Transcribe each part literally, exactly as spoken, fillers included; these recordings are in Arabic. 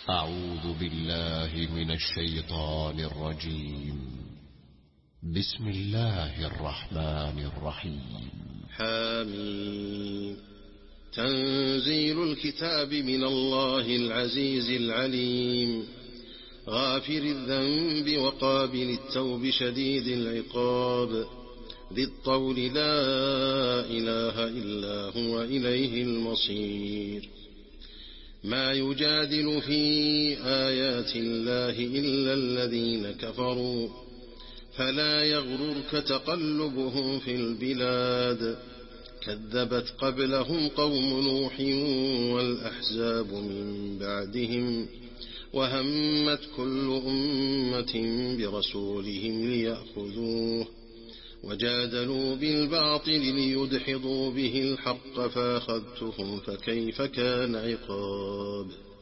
أعوذ بالله من الشيطان الرجيم. بسم الله الرحمن الرحيم. حميم. تنزيل الكتاب من الله العزيز العليم، غافر الذنب وقابل التوب شديد العقاب، ذي الطول لا إله إلا هو إليه المصير. ما يجادل في آيات الله إلا الذين كفروا، فلا يغررك تقلبهم في البلاد. كذبت قبلهم قوم نوح والأحزاب من بعدهم، وهمت كل أمة برسولهم ليأخذوه، وجادلوا بالباطل ليدحضوا به الحق فأخذتهم فكيف كان عقاب.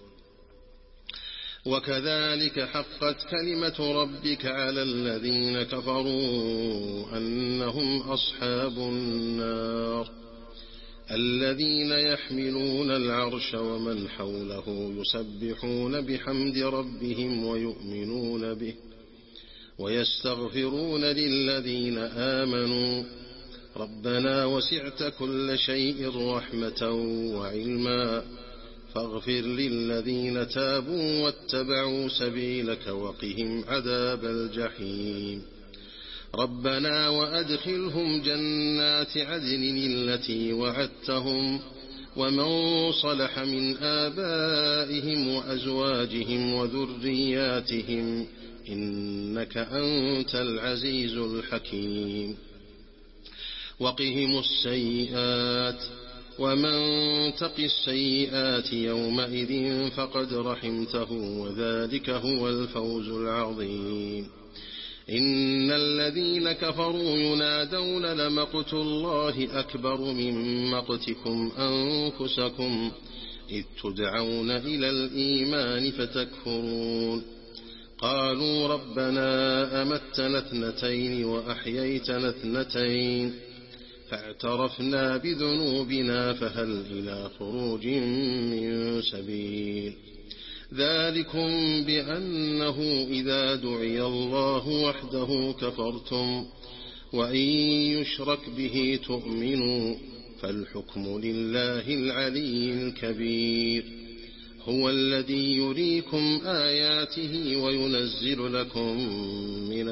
وكذلك حقت كلمة ربك على الذين كفروا أنهم أصحاب النار، الذين يحملون العرش ومن حوله يسبحون بحمد ربهم ويؤمنون به ويستغفرون للذين آمنوا ربنا وسعت كل شيء رحمة وعلما فاغفر للذين تابوا واتبعوا سبيلك وقهم عذاب الجحيم. ربنا وأدخلهم جنات عدن التي وعدتهم ومن صلح من آبائهم وأزواجهم وذرياتهم إنك أنت العزيز الحكيم. وقهم السيئات ومن تق السيئات يومئذ فقد رحمته وذلك هو الفوز العظيم. إن الذين كفروا ينادون لمقت الله أكبر من مقتكم أنفسكم إذ تدعون إلى الإيمان فتكفرون. قالوا ربنا أمتنا اثنتين وأحييتنا اثنتين فاعترفنا بذنوبنا فهل إلى خروج من سبيل. ذلكم بأنه إذا دعي الله وحده كفرتم وإن يشرك به تؤمنوا فالحكم لله العلي الكبير. هو الذي يريكم آياته وينزل لكم من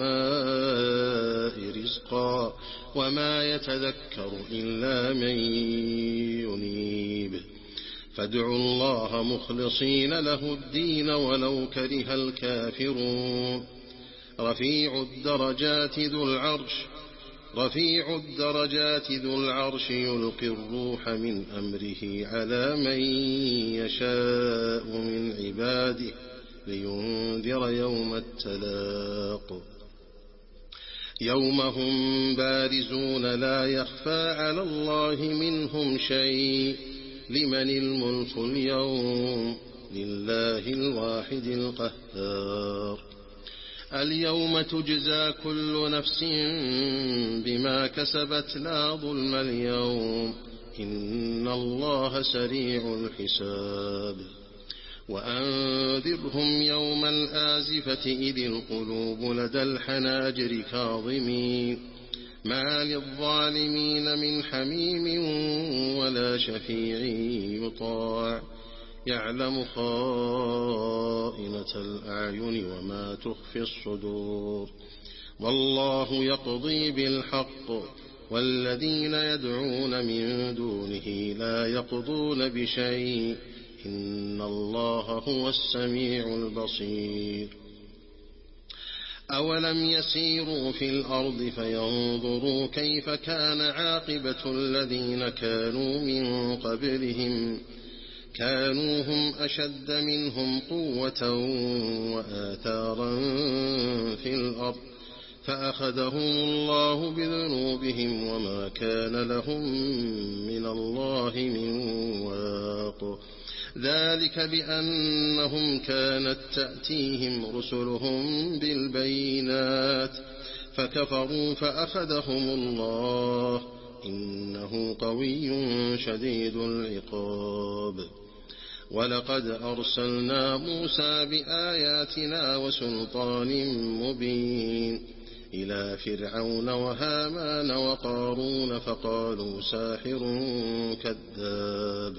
السماء رزقا وما يتذكر إلا من ينيب. فادعوا الله مخلصين له الدين ولو كره الكافرون. رفيع الدرجات ذو العرش رفيع الدرجات ذو العرش يلقي الروح من أمره على من يشاء من عباده لينذر يوم التلاق. يوم هم بارزون لا يخفى على الله منهم شيء. لمن الملك اليوم لله الواحد القهار. اليوم تجزى كل نفس بما كسبت لا ظلم اليوم إن الله سريع الحساب. وأنذرهم يوم الآزفة إذ القلوب لدى الحناجر كاظمين ما للظالمين من حميم ولا شفيع يطاع يعلم خائنة الأعين وما تخفي الصدور. والله يقضي بالحق والذين يدعون من دونه لا يقضون بشيء إن الله هو السميع البصير. أولم يسيروا في الأرض فينظروا كيف كان عاقبة الذين كانوا من قبلهم كانوا هم أشد منهم قوة وآثارا في الأرض فأخذهم الله بذنوبهم وما كان لهم من الله من واق. ذلك بأنهم كانت تأتيهم رسلهم بالبينات فكفروا فأخذهم الله إنه قوي شديد العقاب. ولقد أرسلنا موسى بآياتنا وسلطان مبين إلى فرعون وهامان وقارون فقالوا ساحر كذاب.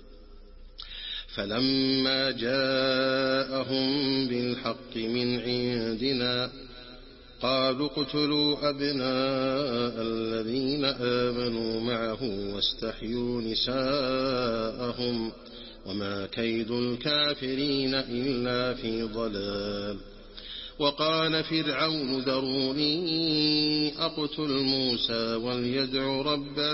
فلما جاءهم بالحق من عندنا قالوا اقتلوا أبناء الذين آمنوا معه واستحيوا نساءهم وما كيد الكافرين إلا في ضلال. وقال فرعون ذروني أقتل موسى وليدع ربه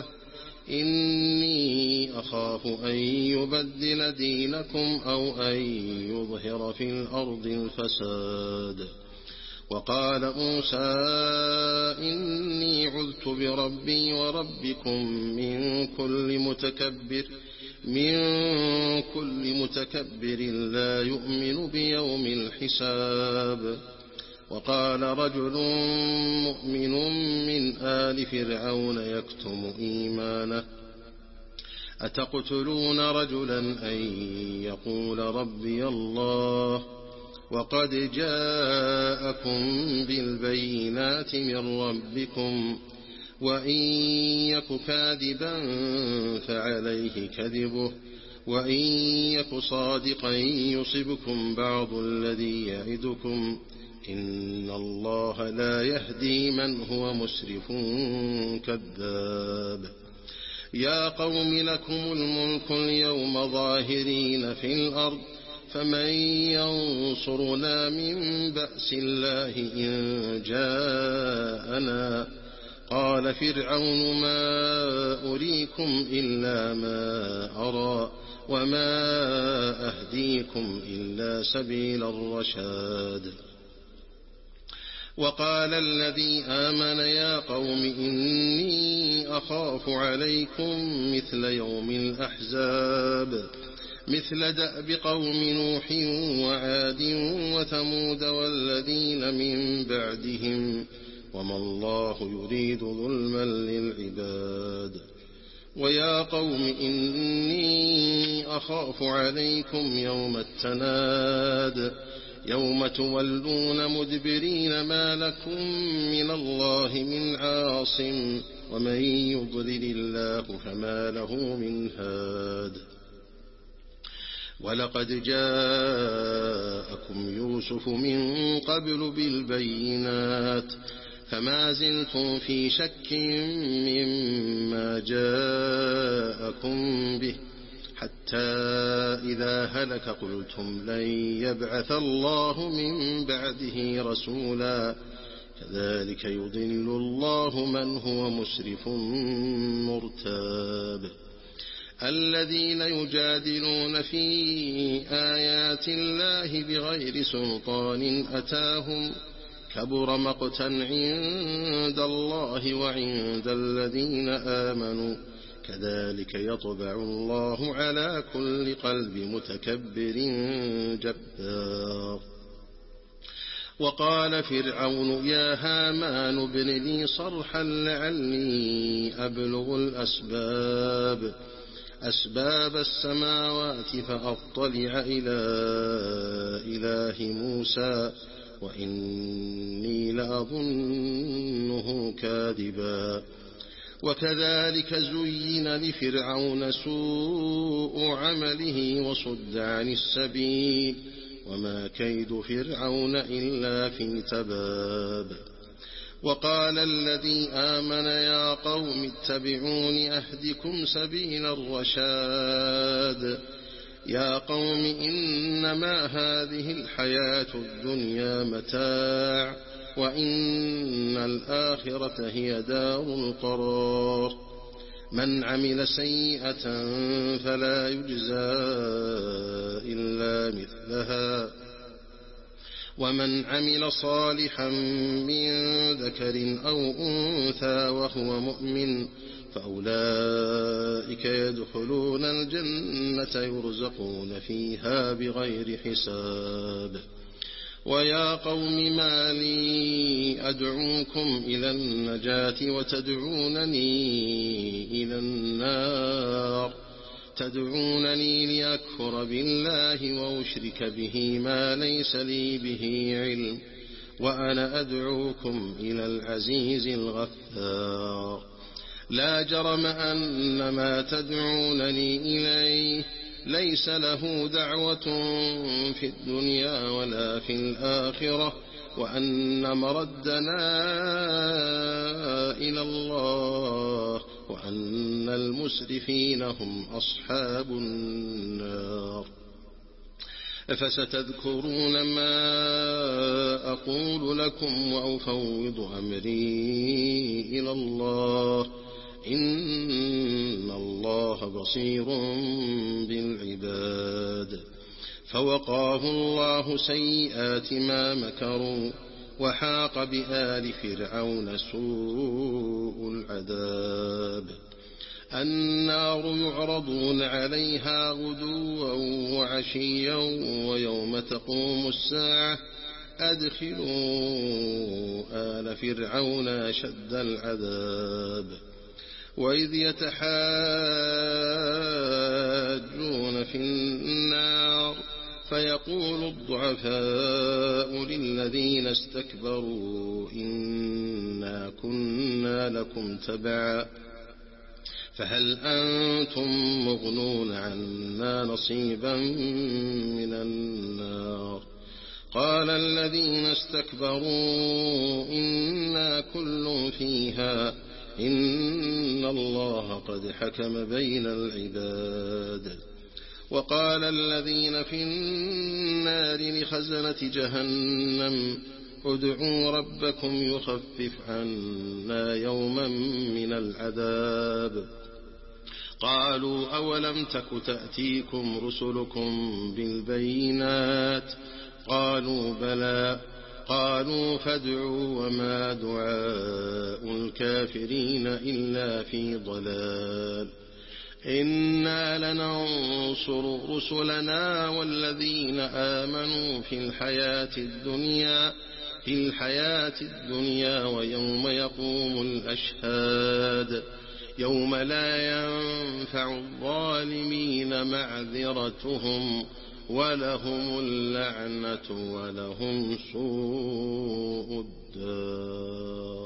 إني أخاف أن يبدل دينكم أو أن يظهر في الأرض الفساد. وقال موسى إني عذت بربي وربكم من كل متكبر من كل متكبر لا يؤمن بيوم الحساب. وقال رجل مؤمن من آل فرعون يكتم إيمانه أتقتلون رجلا أن يقول ربي الله وقد جاءكم بالبينات من ربكم وإن يك كاذبا فعليه كذبه وإن يك صادقا يصبكم بعض الذي يعدكم إن الله لا يهدي من هو مسرف كذاب. يا قوم لكم الملك اليوم ظاهرين في الأرض فمن ينصرنا من بأس الله إن جاءنا. قال فرعون ما أريكم إلا ما أرى وما أهديكم إلا سبيل الرشاد. وقال الذي آمن يا قوم إني أخاف عليكم مثل يوم الأحزاب مثل دأب قوم نوح وعاد وثمود والذين من بعدهم وما الله يريد ظلما للعباد. ويا قوم إني أخاف عليكم يوم التناد يوم تولون مدبرين ما لكم من الله من عاصم ومن يضلل الله فما له من هاد. ولقد جاءكم يوسف من قبل بالبينات فما زلتم في شك مما جاءكم به حتى إذا هلك قلتم لن يبعث الله من بعده رسولا كذلك يضل الله من هو مسرف مرتاب. الذين يجادلون في آيات الله بغير سلطان أتاهم كبر مقتا عند الله وعند الذين آمنوا كذلك يطبع الله على كل قلب متكبر جبار. وقال فرعون يا هامان ابن لي صرحا لعلي أبلغ الأسباب أسباب السماوات فأطلع إلى إله موسى وإني لأظنه كاذبا. وكذلك زين لفرعون سوء عمله وصد عن السبيل وما كيد فرعون إلا في تباب. وقال الذي آمن يا قوم اتبعون أهدكم سبيل الرشاد. يا قوم إنما هذه الحياة الدنيا متاع وإن الآخرة هي دار القرار. من عمل سيئة فلا يجزى إلا مثلها ومن عمل صالحا من ذكر أو أنثى وهو مؤمن فأولئك يدخلون الجنة يرزقون فيها بغير حساب. ويا قوم ما لي أدعوكم إلى النجاة وتدعونني إلى النار تدعونني لأكفر بالله وأشرك به ما ليس لي به علم وأنا أدعوكم إلى العزيز الغفار. لا جرم أن ما تدعونني إليه ليس له دعوة في الدنيا ولا في الآخرة وأن مردنا إلى الله وأن المسرفين هم أصحاب النار. فستذكرون ما أقول لكم وأفوض أمري إلى الله إن الله بصير بالعباد. فوقاه الله سيئات ما مكروا وحاق بآل فرعون سوء العذاب. النار يعرضون عليها غدوا وعشيا ويوم تقوم الساعة أدخلوا آل فرعون أشد العذاب. وإذ يتحاجون في النار فيقول الضعفاء للذين استكبروا إنا كنا لكم تبعا فهل أنتم مغنون عنا نصيبا من النار. قال الذين استكبروا إنا كل فيها إن الله قد حكم بين العباد. وقال الذين في النار لخزنة جهنم ادعوا ربكم يخفف عنا يوما من العذاب. قالوا أولم تك تأتيكم رسلكم بالبينات قالوا بلى قالوا فادعوا وما دعاء الكافرين إلا في ضلال. إنا لننصر رسلنا والذين آمنوا في الحياة الدنيا في الحياة الدنيا ويوم يقوم الأشهاد يوم لا ينفع الظالمين معذرتهم ولهم اللعنة ولهم سوء الدار.